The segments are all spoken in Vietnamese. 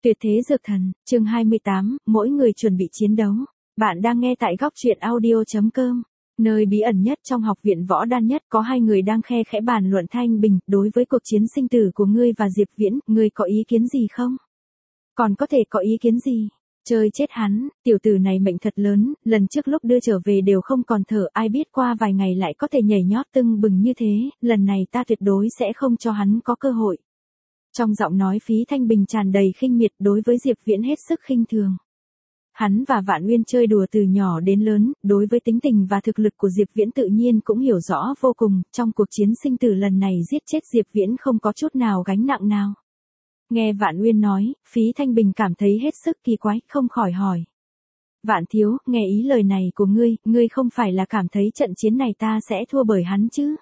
Tuyệt thế dược thần, chương 28, mỗi người chuẩn bị chiến đấu. Bạn đang nghe tại góc truyện audio.com. Nơi bí ẩn nhất trong học viện võ đan nhất có hai người đang khe khẽ bàn luận thanh bình, đối với cuộc chiến sinh tử của ngươi và Diệp Viễn, ngươi có ý kiến gì không? Còn có thể có ý kiến gì? Chơi chết hắn, tiểu tử này mệnh thật lớn, lần trước lúc đưa trở về đều không còn thở, ai biết qua vài ngày lại có thể nhảy nhót tưng bừng như thế, lần này ta tuyệt đối sẽ không cho hắn có cơ hội. Trong giọng nói Phí Thanh Bình tràn đầy khinh miệt, đối với Diệp Viễn hết sức khinh thường. Hắn và Vạn Uyên chơi đùa từ nhỏ đến lớn, đối với tính tình và thực lực của Diệp Viễn tự nhiên cũng hiểu rõ vô cùng, trong cuộc chiến sinh tử lần này giết chết Diệp Viễn không có chút nào gánh nặng nào. Nghe Vạn Uyên nói, Phí Thanh Bình cảm thấy hết sức kỳ quái, không khỏi hỏi. Vạn thiếu, nghe ý lời này của ngươi không phải là cảm thấy trận chiến này ta sẽ thua bởi hắn chứ?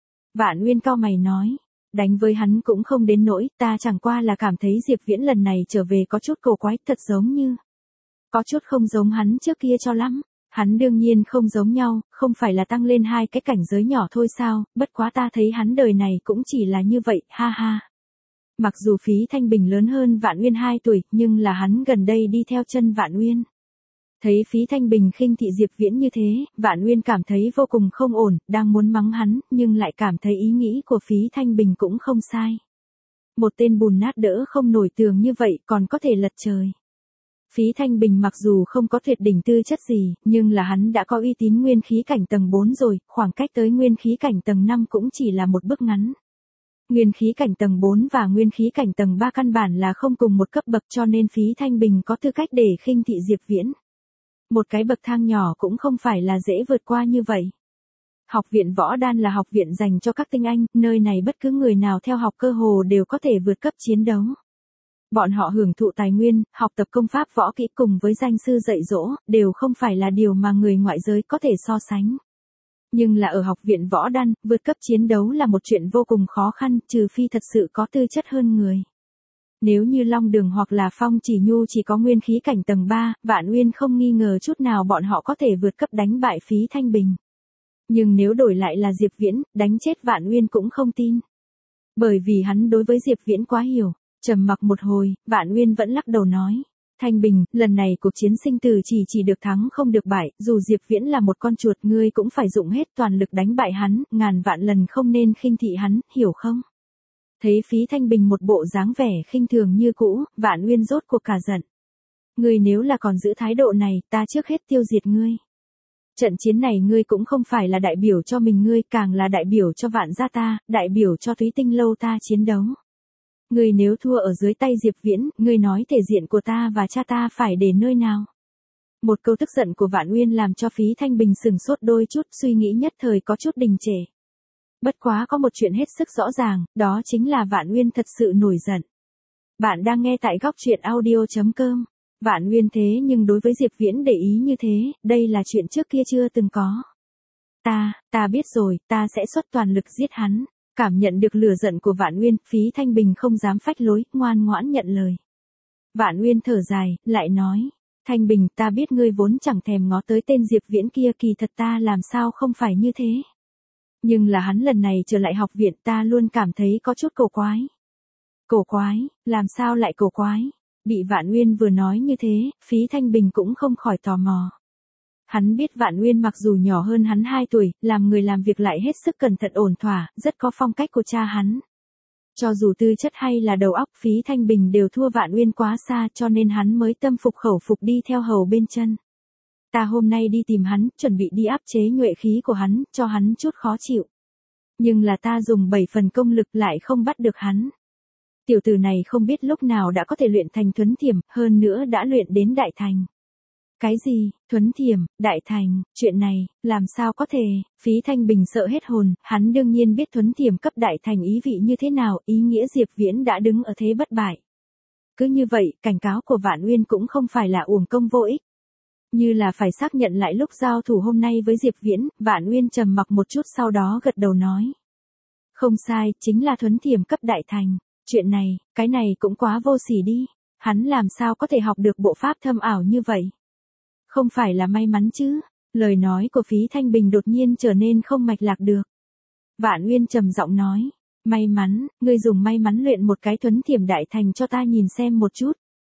Vạn Uyên cau mày nói. Đánh với hắn cũng không đến nỗi, ta chẳng qua là cảm thấy Diệp Viễn lần này trở về có chút cổ quái, thật giống như. Có chút không giống hắn trước kia cho lắm. Hắn đương nhiên không giống nhau, không phải là tăng lên hai cái cảnh giới nhỏ thôi sao, bất quá ta thấy hắn đời này cũng chỉ là như vậy, ha ha. Mặc dù Phí Thanh Bình lớn hơn Vạn Uyên 2 tuổi, nhưng là hắn gần đây đi theo chân Vạn Uyên. Thấy Phí Thanh Bình khinh thị Diệp Viễn như thế, Vạn Uyên cảm thấy vô cùng không ổn, đang muốn mắng hắn, nhưng lại cảm thấy ý nghĩ của Phí Thanh Bình cũng không sai. Một tên bùn nát đỡ không nổi tường như vậy còn có thể lật trời. Phí Thanh Bình mặc dù không có tuyệt đỉnh tư chất gì, nhưng là hắn đã có uy tín nguyên khí cảnh tầng 4 rồi, khoảng cách tới nguyên khí cảnh tầng 5 cũng chỉ là một bước ngắn. Nguyên khí cảnh tầng 4 và nguyên khí cảnh tầng 3 căn bản là không cùng một cấp bậc, cho nên Phí Thanh Bình có tư cách để khinh thị Diệp Viễn. Một cái bậc thang nhỏ cũng không phải là dễ vượt qua như vậy. Học viện võ đan là học viện dành cho các tinh anh, nơi này bất cứ người nào theo học cơ hồ đều có thể vượt cấp chiến đấu. Bọn họ hưởng thụ tài nguyên, học tập công pháp võ kỹ cùng với danh sư dạy dỗ, đều không phải là điều mà người ngoại giới có thể so sánh. Nhưng là ở học viện võ đan, vượt cấp chiến đấu là một chuyện vô cùng khó khăn, trừ phi thật sự có tư chất hơn người. Nếu như Long Đường hoặc là Phong Chỉ Nhu chỉ có nguyên khí cảnh tầng 3, Vạn Uyên không nghi ngờ chút nào bọn họ có thể vượt cấp đánh bại Phí Thanh Bình. Nhưng nếu đổi lại là Diệp Viễn, đánh chết Vạn Uyên cũng không tin. Bởi vì hắn đối với Diệp Viễn quá hiểu. Trầm mặc một hồi, Vạn Uyên vẫn lắc đầu nói. Thanh Bình, lần này cuộc chiến sinh tử chỉ được thắng không được bại, dù Diệp Viễn là một con chuột ngươi cũng phải dụng hết toàn lực đánh bại hắn, ngàn vạn lần không nên khinh thị hắn, hiểu không? Thấy Phí Thanh Bình một bộ dáng vẻ khinh thường như cũ, Vạn Uyên rốt cuộc cả giận. Ngươi nếu là còn giữ thái độ này, ta trước hết tiêu diệt ngươi. Trận chiến này ngươi cũng không phải là đại biểu cho mình ngươi, càng là đại biểu cho Vạn gia ta, đại biểu cho Thúy Tinh lâu ta chiến đấu. Ngươi nếu thua ở dưới tay Diệp Viễn, ngươi nói thể diện của ta và cha ta phải để nơi nào? Một câu tức giận của Vạn Uyên làm cho Phí Thanh Bình sừng sốt đôi chút, suy nghĩ nhất thời có chút đình trệ. Bất quá có một chuyện hết sức rõ ràng, đó chính là Vạn Uyên thật sự nổi giận. Bạn đang nghe tại góc truyện audio.com. Vạn Uyên thế nhưng đối với Diệp Viễn để ý như thế, đây là chuyện trước kia chưa từng có. Ta biết rồi, ta sẽ xuất toàn lực giết hắn. Cảm nhận được lửa giận của Vạn Uyên, Phí Thanh Bình không dám phách lối, ngoan ngoãn nhận lời. Vạn Uyên thở dài, lại nói. Thanh Bình, ta biết ngươi vốn chẳng thèm ngó tới tên Diệp Viễn kia, kỳ thật ta làm sao không phải như thế. Nhưng là hắn lần này trở lại học viện, ta luôn cảm thấy có chút cổ quái. Cổ quái, làm sao lại cổ quái? Bị Vạn Uyên vừa nói như thế, Phí Thanh Bình cũng không khỏi tò mò. Hắn biết Vạn Uyên mặc dù nhỏ hơn hắn 2 tuổi, làm người làm việc lại hết sức cẩn thận ổn thỏa, rất có phong cách của cha hắn. Cho dù tư chất hay là đầu óc, Phí Thanh Bình đều thua Vạn Uyên quá xa, cho nên hắn mới tâm phục khẩu phục đi theo hầu bên chân. Ta hôm nay đi tìm hắn, chuẩn bị đi áp chế nhuệ khí của hắn, cho hắn chút khó chịu. Nhưng là ta dùng 7 phần công lực lại không bắt được hắn. Tiểu tử này không biết lúc nào đã có thể luyện thành thuấn thiểm, hơn nữa đã luyện đến đại thành. Cái gì, thuấn thiểm, đại thành, chuyện này, làm sao có thể? Phí Thanh Bình sợ hết hồn, hắn đương nhiên biết thuấn thiểm cấp đại thành ý vị như thế nào, ý nghĩa Diệp Viễn đã đứng ở thế bất bại. Cứ như vậy, cảnh cáo của Vạn Uyên cũng không phải là uổng công vô ích. Như là phải xác nhận lại lúc giao thủ hôm nay với Diệp Viễn, Vạn Uyên trầm mặc một chút sau đó gật đầu nói. Không sai, chính là thuấn thiểm cấp đại thành. Chuyện này, cái này cũng quá vô sỉ đi. Hắn làm sao có thể học được bộ pháp thâm ảo như vậy? Không phải là may mắn chứ? Lời nói của Phí Thanh Bình đột nhiên trở nên không mạch lạc được. Vạn Uyên trầm giọng nói. May mắn, ngươi dùng may mắn luyện một cái thuấn thiểm đại thành cho ta nhìn xem một chút.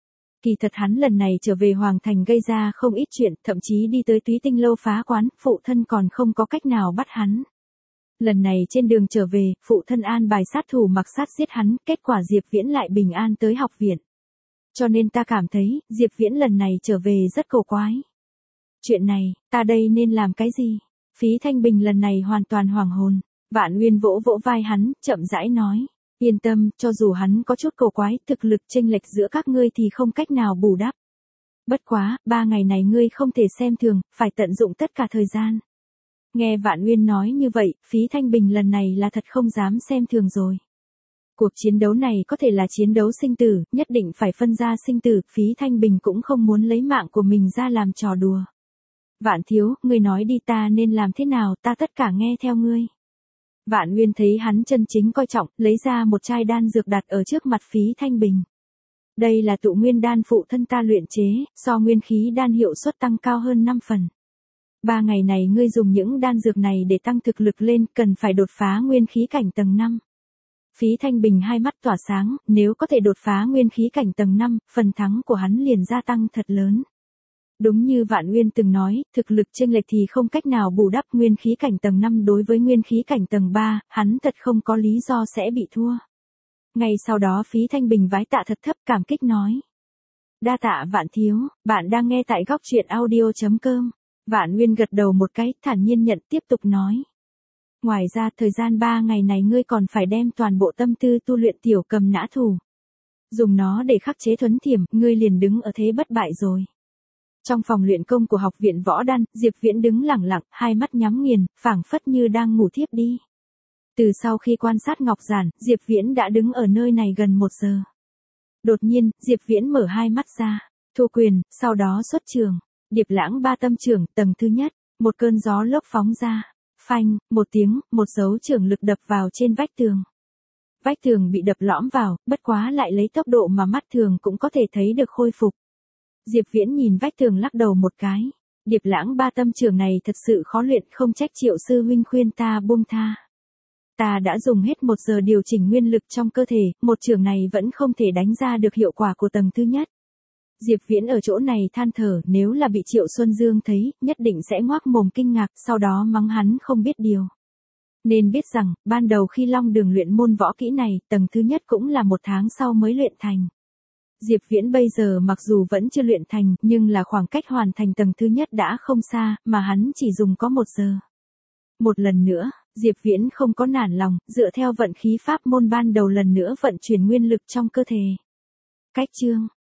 Kỳ thật hắn lần này trở về Hoàng Thành gây ra không ít chuyện, thậm chí đi tới Túy Tinh Lâu phá quán, phụ thân còn không có cách nào bắt hắn. Lần này trên đường trở về, phụ thân an bài sát thủ mặc sát giết hắn, kết quả Diệp Viễn lại bình an tới học viện. Cho nên ta cảm thấy, Diệp Viễn lần này trở về rất cổ quái. Chuyện này, ta đây nên làm cái gì? Phí Thanh Bình lần này hoàn toàn hoàng hồn. Vạn Uyên vỗ vỗ vai hắn, chậm rãi nói. Yên tâm, cho dù hắn có chút cổ quái, thực lực chênh lệch giữa các ngươi thì không cách nào bù đắp. Bất quá, 3 ngày này ngươi không thể xem thường, phải tận dụng tất cả thời gian. Nghe Vạn Uyên nói như vậy, Phí Thanh Bình lần này là thật không dám xem thường rồi. Cuộc chiến đấu này có thể là chiến đấu sinh tử, nhất định phải phân ra sinh tử, Phí Thanh Bình cũng không muốn lấy mạng của mình ra làm trò đùa. Vạn thiếu, ngươi nói đi ta nên làm thế nào, ta tất cả nghe theo ngươi. Vạn Uyên thấy hắn chân chính coi trọng, lấy ra một chai đan dược đặt ở trước mặt Phí Thanh Bình. Đây là tụ nguyên đan phụ thân ta luyện chế, so nguyên khí đan hiệu suất tăng cao hơn 5 phần. 3 ngày này ngươi dùng những đan dược này để tăng thực lực lên, cần phải đột phá nguyên khí cảnh tầng 5. Phí Thanh Bình hai mắt tỏa sáng, nếu có thể đột phá nguyên khí cảnh tầng 5, phần thắng của hắn liền gia tăng thật lớn. Đúng như Vạn Uyên từng nói, thực lực chênh lệch thì không cách nào bù đắp, nguyên khí cảnh tầng 5 đối với nguyên khí cảnh tầng 3, hắn thật không có lý do sẽ bị thua. Ngay sau đó Phí Thanh Bình vái tạ thật thấp cảm kích nói. Đa tạ Vạn thiếu, bạn đang nghe tại góc truyện audio.com. Vạn Uyên gật đầu một cái, thản nhiên nhận, tiếp tục nói. Ngoài ra, thời gian 3 ngày này ngươi còn phải đem toàn bộ tâm tư tu luyện tiểu cầm nã thủ. Dùng nó để khắc chế thuấn thiểm, ngươi liền đứng ở thế bất bại rồi. Trong phòng luyện công của học viện võ đan, Diệp Viễn đứng lẳng lặng, hai mắt nhắm nghiền, phảng phất như đang ngủ thiếp đi. Từ sau khi quan sát Ngọc Giản, Diệp Viễn đã đứng ở nơi này gần 1 giờ. Đột nhiên, Diệp Viễn mở hai mắt ra, thu quyền, sau đó xuất trường. Điệp Lãng Ba Tâm Trưởng, tầng thứ nhất, một cơn gió lốc phóng ra. Phanh, một tiếng, một dấu trưởng lực đập vào trên vách tường. Vách tường bị đập lõm vào, bất quá lại lấy tốc độ mà mắt thường cũng có thể thấy được khôi phục. Diệp Viễn nhìn vách tường lắc đầu một cái. Điệp Lãng Ba Tâm Trưởng này thật sự khó luyện, không trách Triệu sư huynh khuyên ta buông tha. Ta đã dùng hết 1 giờ điều chỉnh nguyên lực trong cơ thể, một trường này vẫn không thể đánh ra được hiệu quả của tầng thứ nhất. Diệp Viễn ở chỗ này than thở, nếu là bị Triệu Xuân Dương thấy, nhất định sẽ ngoác mồm kinh ngạc, sau đó mắng hắn không biết điều. Nên biết rằng, ban đầu khi Long Đường luyện môn võ kỹ này, tầng thứ nhất cũng là 1 tháng sau mới luyện thành. Diệp Viễn bây giờ mặc dù vẫn chưa luyện thành, nhưng là khoảng cách hoàn thành tầng thứ nhất đã không xa, mà hắn chỉ dùng có 1 giờ. Một lần nữa, Diệp Viễn không có nản lòng, dựa theo vận khí pháp môn ban đầu lần nữa vận chuyển nguyên lực trong cơ thể. Cách chương